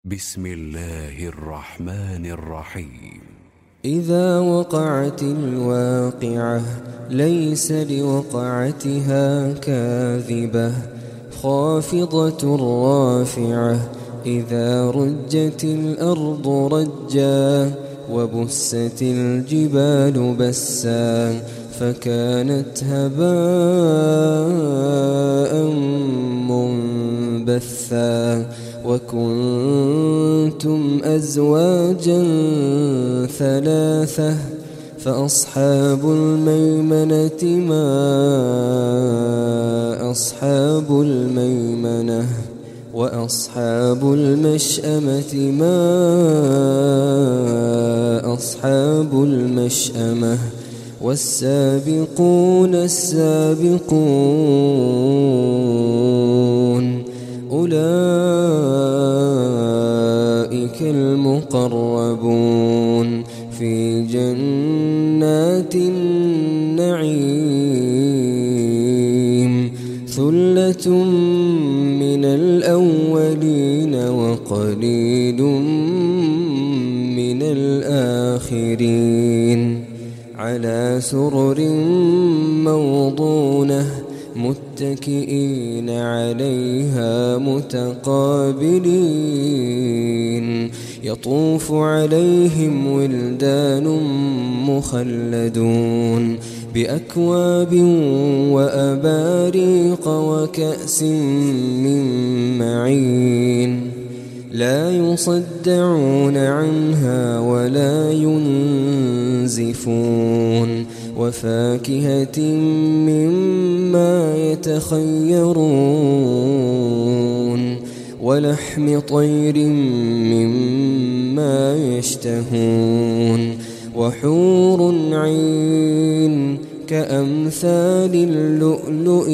بسم الله الرحمن الرحيم. إذا وقعت الواقعة ليس لوقعتها كاذبة خافضة رافعة إذا رجت الأرض رجا وبست الجبال بسا فكانت هباء منبثا وكنتم أزواجا ثلاثة فأصحاب الميمنة ما أصحاب الميمنة وأصحاب المشأمة ما أصحاب المشأمة والسابقون السابقون أولئك المقربون في جنات النعيم ثلة من الأولين وقليل من الآخرين على سرر موضونة متكئين عليها متقابلين يطوف عليهم ولدان مخلدون بأكواب وأباريق وكأس من معين لا يصدعون عنها ولا ينزفون وفاكهة مما يتخيرون ولحم طير مما يشتهون وحور عين كأمثال اللؤلؤ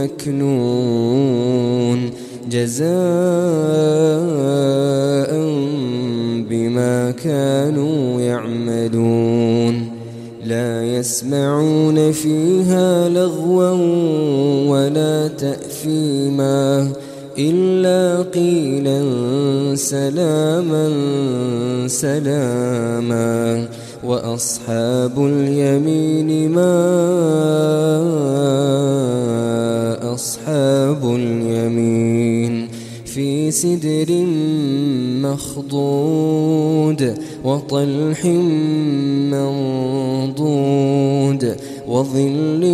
المكنون جزاء بما كانوا يعملون لا يسمعون فيها لغوا ولا تأثيما إلا قيلا سلاما سلاما وأصحاب اليمين ما أصحاب اليمين في سدر مخضود وطلح منضود وظل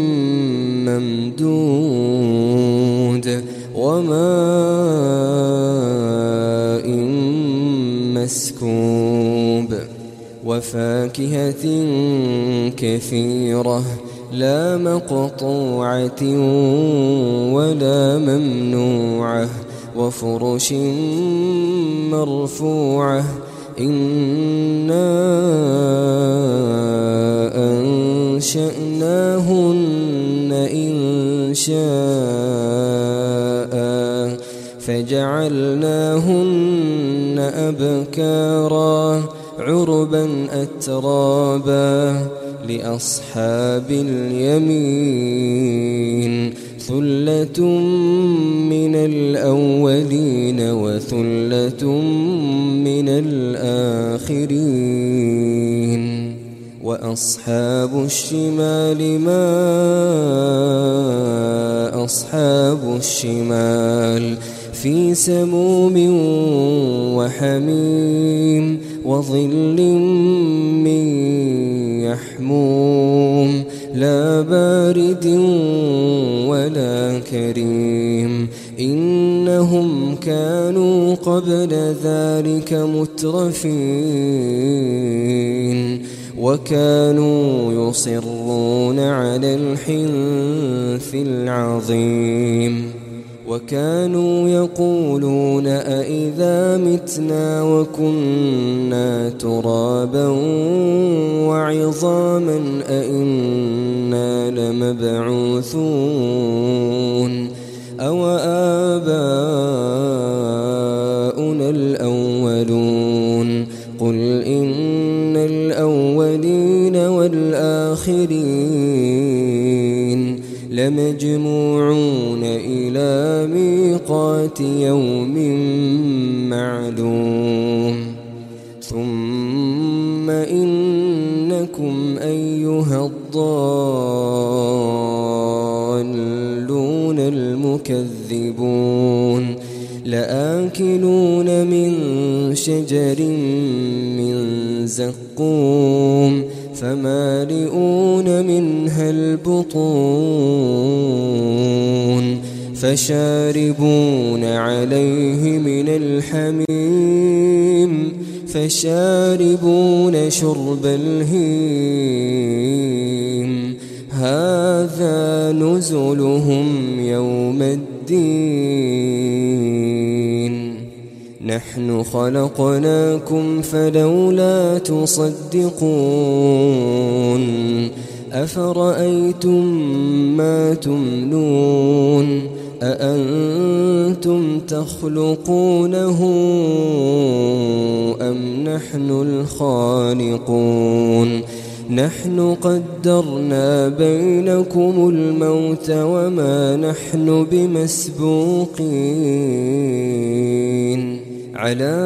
ممدود وماء مسكوب وفاكهة كثيرة لا مقطوعة ولا ممنوعة وفرش مرفوعة إنا أنشأناهن إنشاء فجعلناهن أبكارا عربا أترابا لأصحاب اليمين ثلة من الأولين وثلة من الآخرين وأصحاب الشمال ما أصحاب الشمال في سموم وحميم وظل من يحموم لا بارد ولا كريم إنهم كانوا قبل ذلك مترفين وكانوا يصرون على الحنث العظيم وكانوا يقولون أئذا متنا وكنا ترابا وعظاما أئنا لمبعوثون أو آباؤنا الأولون قل إن الأولين والآخرين لمجموعون إلى ميقات يوم معلوم معلوم ثم إنكم أيها الضالون المكذبون لآكلون من شجر من زقوم فمالئون منها البطون فشاربون عليه من الحميم فشاربون شرب الهيم هذا نزلهم يوم الدين نحن خلقناكم فلولا تصدقون أفرأيتم ما تمنون أأنتم تخلقونه أم نحن الخالقون نحن قدرنا بينكم الموت وما نحن بمسبوقين على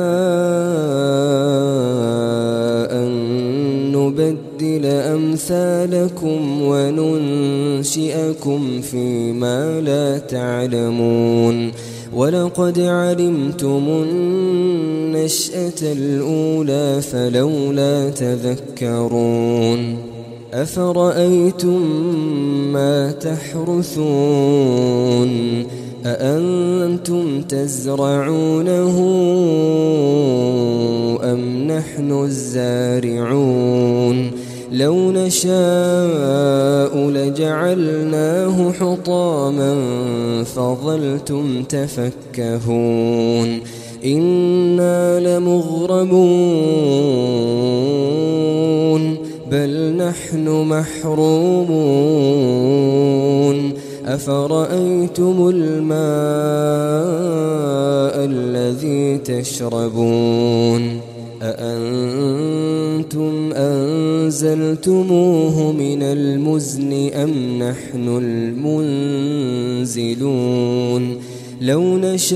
أن نبدل أمثالكم وننشئكم فيما لا تعلمون ولقد علمتم النشأة الأولى فلولا تذكرون أفرأيتم ما تحرثون أأنتم تزرعونه أم نحن الزارعون لو نشاء لجعلناه حطاما فظلتم تفكهون إنا لمغرمون بل نحن محرومون أفرأيتم الماء الذي تشربون أأنتم أنزلتموه من المزن أم نحن المنزلون لو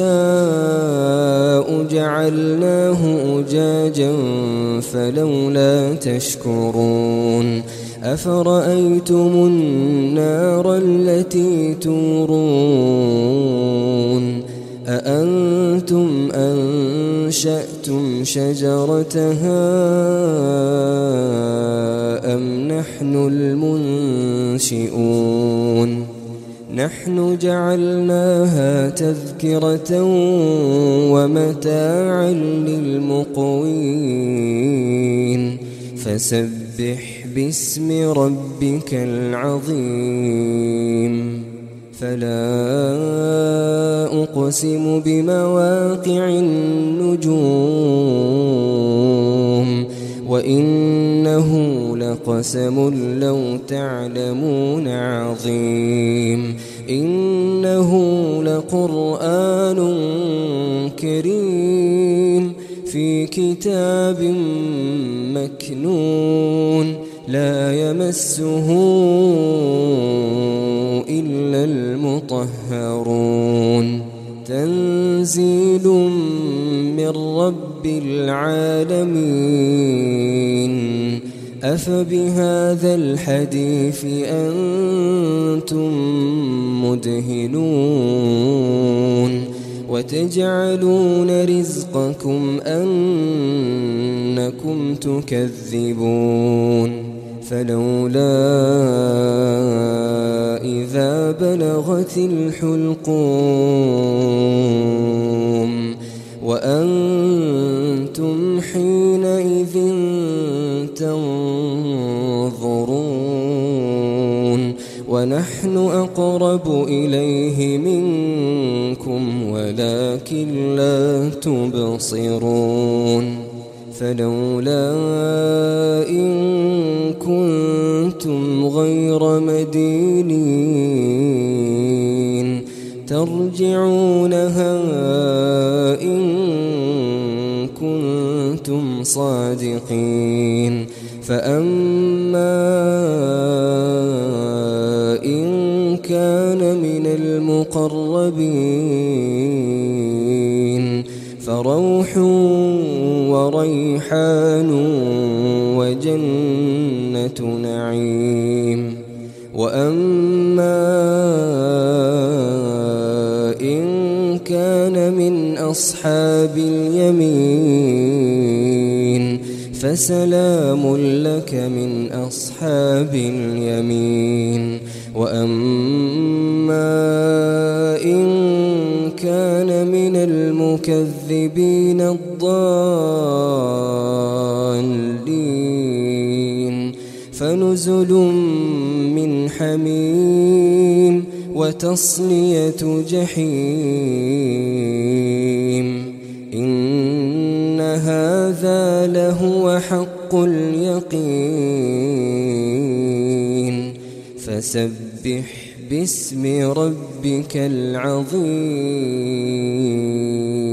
نشاء جعلناه أجاجا فلولا تشكرون أفرأيتم النار التي تورون أأنتم أنشأتم شجرتها أم نحن المنشئون نحن جعلناها تذكرة ومتاعا للمقوين فسبح باسم ربك العظيم فلا أقسم بمواقع النجوم وإنه لقسم لو تعلمون عظيم إنه لقرآن كريم في كتاب مكنون لا يمسه إلا المطهرون تنزيل من رب العالمين أفبهذا الحديث أنتم مدهنون وتجعلون رزقكم أنكم تكذبون فلولا إذا بلغت الحلقوم وأنتم حينئذ تنظرون ونحن أقرب إليه منكم ولكن لا تبصرون فلولا إن كنتم غير مدينين ترجعونها إن كنتم صادقين فأما إن كان من المقربين فروح وريحان وجنة نعيم. وأما إن كان من أصحاب اليمين فسلام لك من أصحاب اليمين. وأما إن كان من المكذبين الضالين فنزل من حميم وتصلية جحيم. إن هذا لهو حق اليقين. فسبح باسم ربك العظيم.